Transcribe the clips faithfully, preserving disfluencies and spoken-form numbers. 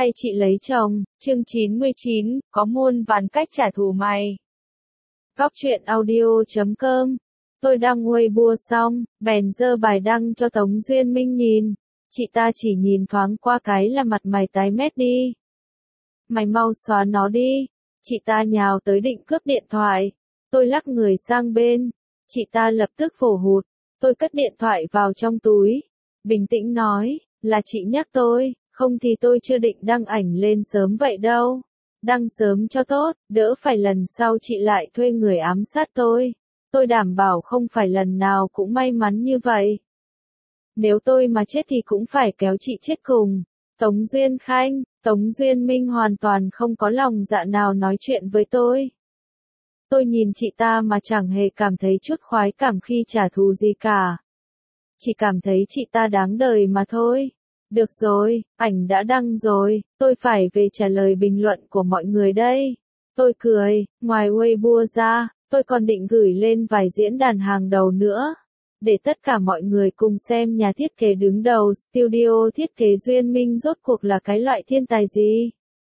hay chị lấy chồng, chương chín mươi chín, có muôn vàn cách trả thù mày. Góc truyện audio chấm com. Tôi đăng Weibo xong, bèn dơ bài đăng cho Tống Duyên Minh nhìn. Chị ta chỉ nhìn thoáng qua cái là mặt mày tái mét đi. Mày mau xóa nó đi. Chị ta nhào tới định cướp điện thoại. Tôi lắc người sang bên. Chị ta lập tức phổ hụt. Tôi cất điện thoại vào trong túi. Bình tĩnh nói, là chị nhắc tôi, không thì tôi chưa định đăng ảnh lên sớm vậy đâu. Đăng sớm cho tốt, đỡ phải lần sau chị lại thuê người ám sát tôi. Tôi đảm bảo không phải lần nào cũng may mắn như vậy. Nếu tôi mà chết thì cũng phải kéo chị chết cùng. Tống Duyên Khanh, Tống Duyên Minh hoàn toàn không có lòng dạ nào nói chuyện với tôi. Tôi nhìn chị ta mà chẳng hề cảm thấy chút khoái cảm khi trả thù gì cả. Chỉ cảm thấy chị ta đáng đời mà thôi. Được rồi, ảnh đã đăng rồi, tôi phải về trả lời bình luận của mọi người đây. Tôi cười, ngoài Weibo ra, tôi còn định gửi lên vài diễn đàn hàng đầu nữa. Để tất cả mọi người cùng xem nhà thiết kế đứng đầu studio thiết kế Duyên Minh rốt cuộc là cái loại thiên tài gì.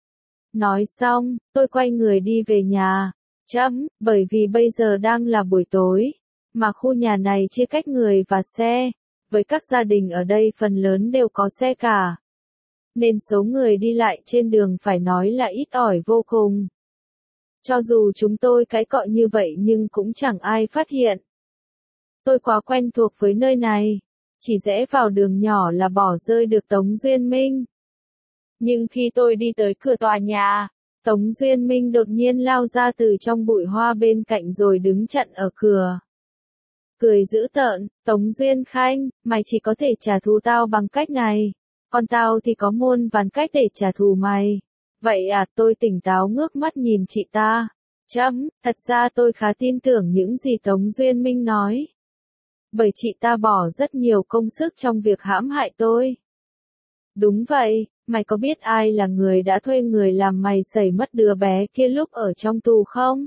Nói xong, tôi quay người đi về nhà. Chấm, bởi vì bây giờ đang là buổi tối, mà khu nhà này chia cách người và xe. Với các gia đình ở đây phần lớn đều có xe cả. Nên số người đi lại trên đường phải nói là ít ỏi vô cùng. Cho dù chúng tôi cãi cọ như vậy nhưng cũng chẳng ai phát hiện. Tôi quá quen thuộc với nơi này. Chỉ rẽ vào đường nhỏ là bỏ rơi được Tống Duyên Minh. Nhưng khi tôi đi tới cửa tòa nhà, Tống Duyên Minh đột nhiên lao ra từ trong bụi hoa bên cạnh rồi đứng chặn ở cửa. Cười dữ tợn, Tống Duyên Khanh, mày chỉ có thể trả thù tao bằng cách này. Còn tao thì có muôn vàn cách để trả thù mày. Vậy à, tôi tỉnh táo ngước mắt nhìn chị ta. Chấm, thật ra tôi khá tin tưởng những gì Tống Duyên Minh nói. Bởi chị ta bỏ rất nhiều công sức trong việc hãm hại tôi. Đúng vậy, mày có biết ai là người đã thuê người làm mày xảy mất đứa bé kia lúc ở trong tù không?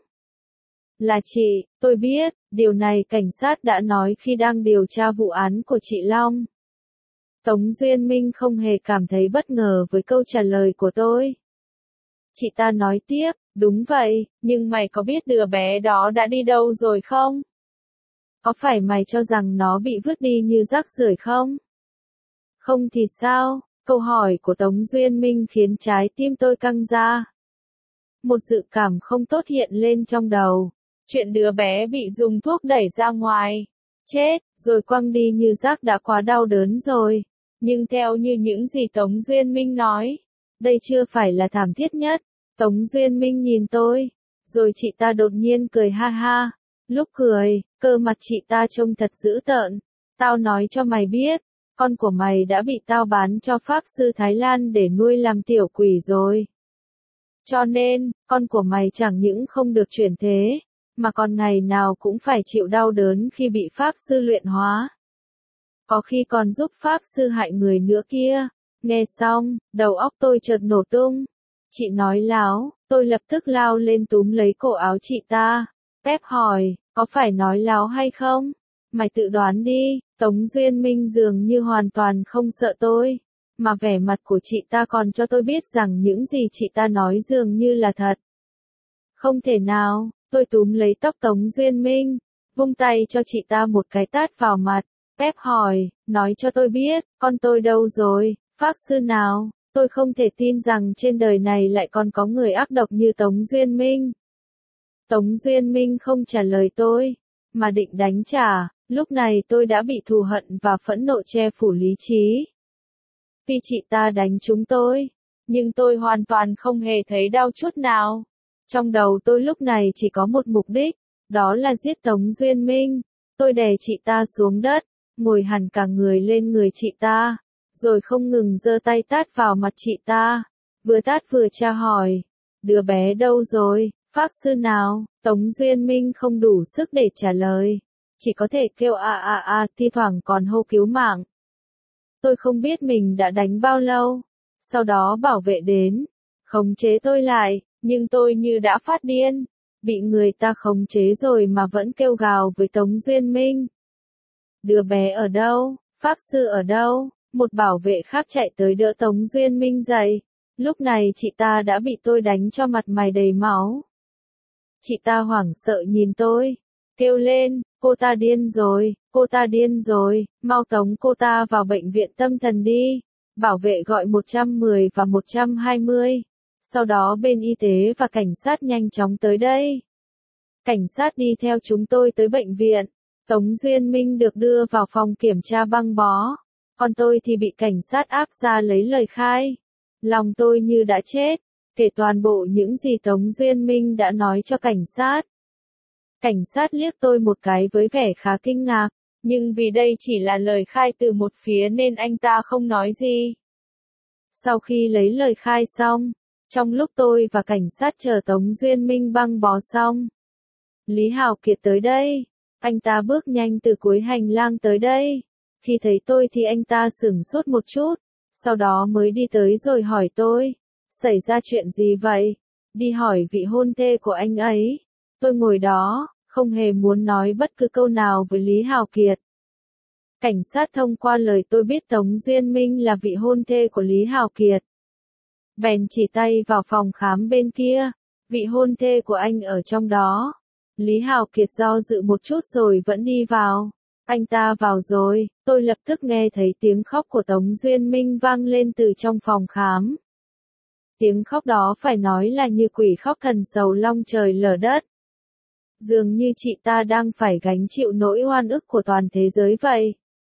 Là chị, tôi biết, điều này cảnh sát đã nói khi đang điều tra vụ án của chị Long. Tống Duyên Minh không hề cảm thấy bất ngờ với câu trả lời của tôi. Chị ta nói tiếp, đúng vậy, nhưng mày có biết đứa bé đó đã đi đâu rồi không? Có phải mày cho rằng nó bị vứt đi như rác rưởi không? Không thì sao? Câu hỏi của Tống Duyên Minh khiến trái tim tôi căng ra. Một dự cảm không tốt hiện lên trong đầu. Chuyện đứa bé bị dùng thuốc đẩy ra ngoài, chết, rồi quăng đi như rác đã quá đau đớn rồi. Nhưng theo như những gì Tống Duyên Minh nói, đây chưa phải là thảm thiết nhất. Tống Duyên Minh nhìn tôi, rồi chị ta đột nhiên cười ha ha. Lúc cười, cơ mặt chị ta trông thật dữ tợn. Tao nói cho mày biết, con của mày đã bị tao bán cho Pháp sư Thái Lan để nuôi làm tiểu quỷ rồi. Cho nên, con của mày chẳng những không được chuyển thế, mà còn ngày nào cũng phải chịu đau đớn khi bị Pháp sư luyện hóa. Có khi còn giúp Pháp sư hại người nữa kia. Nghe xong, đầu óc tôi chợt nổ tung. Chị nói láo, tôi lập tức lao lên túm lấy cổ áo chị ta. Pep hỏi, có phải nói láo hay không? Mày tự đoán đi. Tống Duyên Minh dường như hoàn toàn không sợ tôi. Mà vẻ mặt của chị ta còn cho tôi biết rằng những gì chị ta nói dường như là thật. Không thể nào. Tôi túm lấy tóc Tống Duyên Minh, vung tay cho chị ta một cái tát vào mặt. Pep hỏi, nói cho tôi biết, con tôi đâu rồi, Pháp sư nào? Tôi không thể tin rằng trên đời này lại còn có người ác độc như Tống Duyên Minh. Tống Duyên Minh không trả lời tôi, mà định đánh trả. Lúc này tôi đã bị thù hận và phẫn nộ che phủ lý trí. Vì chị ta đánh chúng tôi, nhưng tôi hoàn toàn không hề thấy đau chút nào. Trong đầu tôi lúc này chỉ có một mục đích, đó là giết Tống Duyên Minh. Tôi đè chị ta xuống đất, ngồi hẳn cả người lên người chị ta, rồi không ngừng giơ tay tát vào mặt chị ta. Vừa tát vừa tra hỏi, đứa bé đâu rồi, Pháp sư nào? Tống Duyên Minh không đủ sức để trả lời, chỉ có thể kêu a a a, thi thoảng còn hô cứu mạng. Tôi không biết mình đã đánh bao lâu, sau đó bảo vệ đến, khống chế tôi lại. Nhưng tôi như đã phát điên, bị người ta khống chế rồi mà vẫn kêu gào với Tống Duyên Minh. Đứa bé ở đâu? Pháp sư ở đâu? Một bảo vệ khác chạy tới đỡ Tống Duyên Minh dậy. Lúc này chị ta đã bị tôi đánh cho mặt mày đầy máu. Chị ta hoảng sợ nhìn tôi, kêu lên, cô ta điên rồi, cô ta điên rồi, mau tống cô ta vào bệnh viện tâm thần đi. Bảo vệ gọi một trăm mười và một trăm hai mươi. Sau đó bên y tế và cảnh sát nhanh chóng tới đây. Cảnh sát đi theo chúng tôi tới bệnh viện. Tống Duyên Minh được đưa vào phòng kiểm tra băng bó. Còn tôi thì bị cảnh sát áp ra lấy lời khai. Lòng tôi như đã chết, kể toàn bộ những gì Tống Duyên Minh đã nói cho cảnh sát. Cảnh sát liếc tôi một cái với vẻ khá kinh ngạc, nhưng vì đây chỉ là lời khai từ một phía nên anh ta không nói gì. Sau khi lấy lời khai xong, trong lúc tôi và cảnh sát chờ Tống Duyên Minh băng bó xong, Lý Hào Kiệt tới đây. Anh ta bước nhanh từ cuối hành lang tới đây. Khi thấy tôi thì anh ta sửng sốt một chút, sau đó mới đi tới rồi hỏi tôi, xảy ra chuyện gì vậy? Đi hỏi vị hôn thê của anh ấy. Tôi ngồi đó, không hề muốn nói bất cứ câu nào với Lý Hào Kiệt. Cảnh sát thông qua lời tôi biết Tống Duyên Minh là vị hôn thê của Lý Hào Kiệt. Bèn chỉ tay vào phòng khám bên kia, vị hôn thê của anh ở trong đó. Lý Hào Kiệt do dự một chút rồi vẫn đi vào. Anh ta vào rồi, tôi lập tức nghe thấy tiếng khóc của Tống Duyên Minh vang lên từ trong phòng khám. Tiếng khóc đó phải nói là như quỷ khóc thần sầu long trời lở đất. Dường như chị ta đang phải gánh chịu nỗi oan ức của toàn thế giới vậy.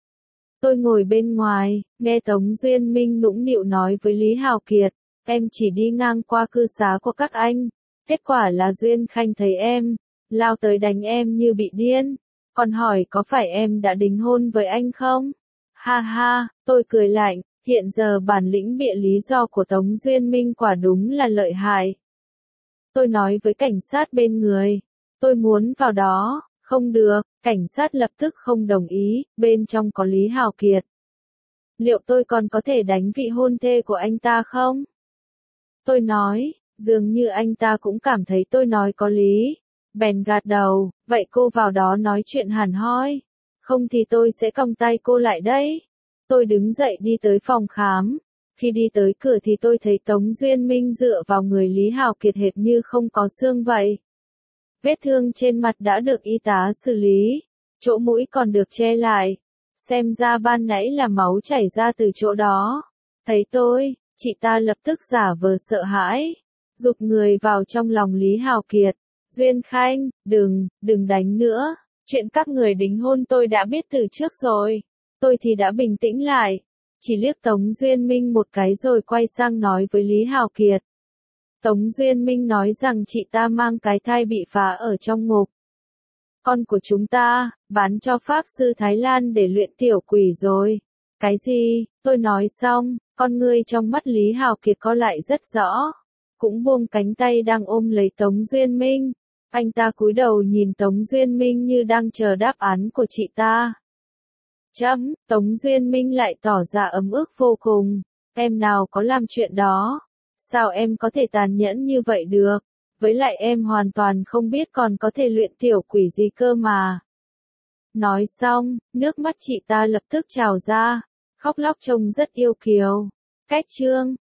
Tôi ngồi bên ngoài, nghe Tống Duyên Minh nũng nịu nói với Lý Hào Kiệt, em chỉ đi ngang qua cư xá của các anh. Kết quả là Duyên Khanh thấy em, lao tới đánh em như bị điên. Còn hỏi có phải em đã đính hôn với anh không? Ha ha, tôi cười lạnh, hiện giờ bản lĩnh bịa lý do của Tống Duyên Minh quả đúng là lợi hại. Tôi nói với cảnh sát bên người, tôi muốn vào đó. Không được, cảnh sát lập tức không đồng ý, bên trong có Lý Hào Kiệt. Liệu tôi còn có thể đánh vị hôn thê của anh ta không? Tôi nói, dường như anh ta cũng cảm thấy tôi nói có lý. Bèn gật đầu, vậy cô vào đó nói chuyện hẳn hoi. Không thì tôi sẽ còng tay cô lại đấy. Tôi đứng dậy đi tới phòng khám. Khi đi tới cửa thì tôi thấy Tống Duyên Minh dựa vào người Lý Hào Kiệt hệt như không có xương vậy. Vết thương trên mặt đã được y tá xử lý, chỗ mũi còn được che lại. Xem ra ban nãy là máu chảy ra từ chỗ đó. Thấy tôi, chị ta lập tức giả vờ sợ hãi, giục người vào trong lòng Lý Hào Kiệt. Duyên Khanh, đừng, đừng đánh nữa. Chuyện các người đính hôn tôi đã biết từ trước rồi. Tôi thì đã bình tĩnh lại, chỉ liếc Tống Duyên Minh một cái rồi quay sang nói với Lý Hào Kiệt. Tống Duyên Minh nói rằng chị ta mang cái thai bị phá ở trong ngực. Con của chúng ta, bán cho Pháp sư Thái Lan để luyện tiểu quỷ rồi. Cái gì? Tôi nói xong, con ngươi trong mắt Lý Hào Kiệt co lại rất rõ. Cũng buông cánh tay đang ôm lấy Tống Duyên Minh. Anh ta cúi đầu nhìn Tống Duyên Minh như đang chờ đáp án của chị ta. Chấm, Tống Duyên Minh lại tỏ ra ấm ức vô cùng. Em nào có làm chuyện đó? Sao em có thể tàn nhẫn như vậy được? Với lại em hoàn toàn không biết còn có thể luyện tiểu quỷ gì cơ mà. Nói xong, nước mắt chị ta lập tức trào ra, khóc lóc trông rất yêu kiều. Cách chương